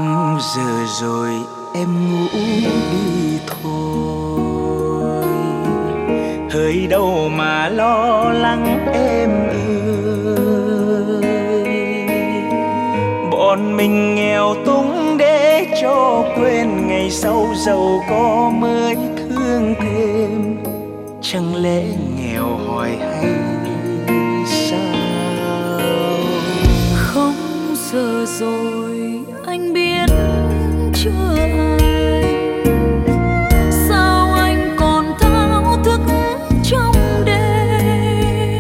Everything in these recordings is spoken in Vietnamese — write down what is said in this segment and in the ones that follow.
Không giờ rồi em ngủ đi thôi, hơi đâu mà lo lắng em ơi. Bọn mình nghèo túng để cho quên, ngày sau giàu có mới thương thêm. Chẳng lẽ nghèo hỏi hay sao? Không giờ rồi anh biết chưa anh, sao anh còn thao thức trong đêm.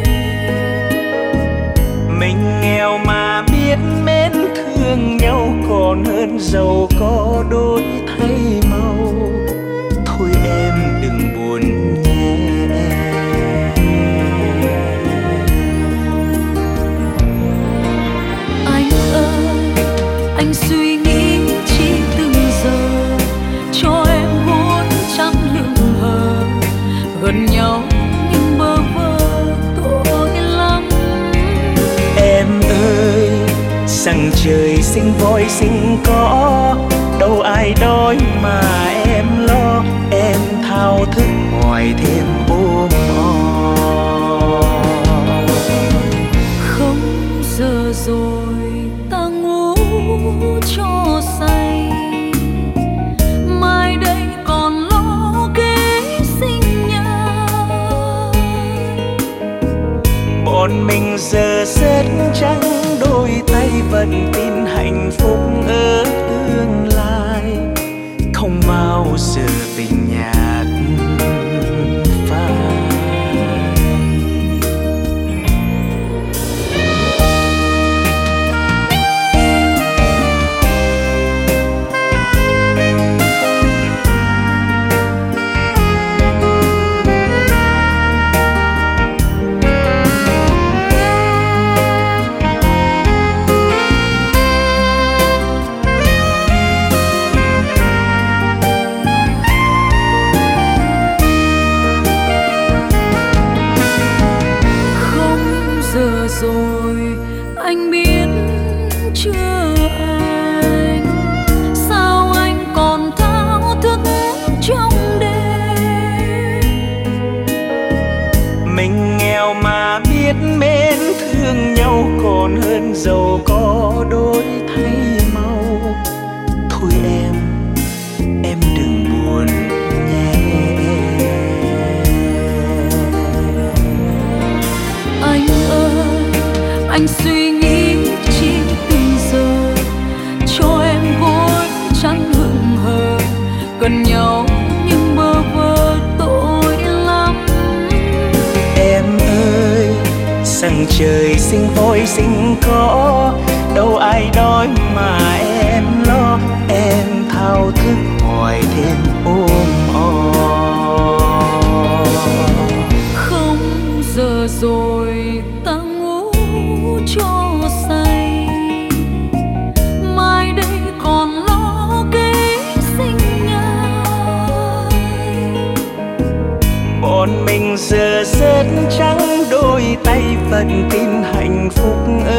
Mình nghèo mà biết mến thương nhau, còn hơn giàu có đổi thay màu. Thôi em đừng buồn nhé. Anh ơi, anh suy nghĩ chi từng giờ, cho em gối chăn hững hờ. Gần nhau nhưng bơ vơ tội lắm. Em ơi, rằng trời sinh voi sinh cỏ, đâu ai đói mà em lo. Em thao thức hoài thêm ôm ôm. Không giờ rồi ta ngủ cho say, mai đây còn lo kế sinh nhai. Bọn mình giờ rất trắng đôi tay, vẫn tin hạnh phúc ở tương lai. Không bao giờ tình nhạt phai. Rồi anh biết chưa anh, sao anh còn thao thức trong đêm. Mình nghèo mà biết mến thương nhau, còn hơn giàu có đổi thay màu. Thôi em đừng buồn nhé. Anh ơi, anh suy nghĩ chi từng giờ, cho em gối chăn hững hờ. Gần nhau nhưng bơ vơ tội lắm. Em ơi, rằng trời sinh voi sinh cỏ, đâu ai đói mà em lo. Em thao thức hoài thêm ôm ôm. Không giờ rồi ta ngủ cho say, mai đây còn lo kế sinh nhai. Bọn mình giờ rất trắng đôi tay, vẫn tin hạnh phúc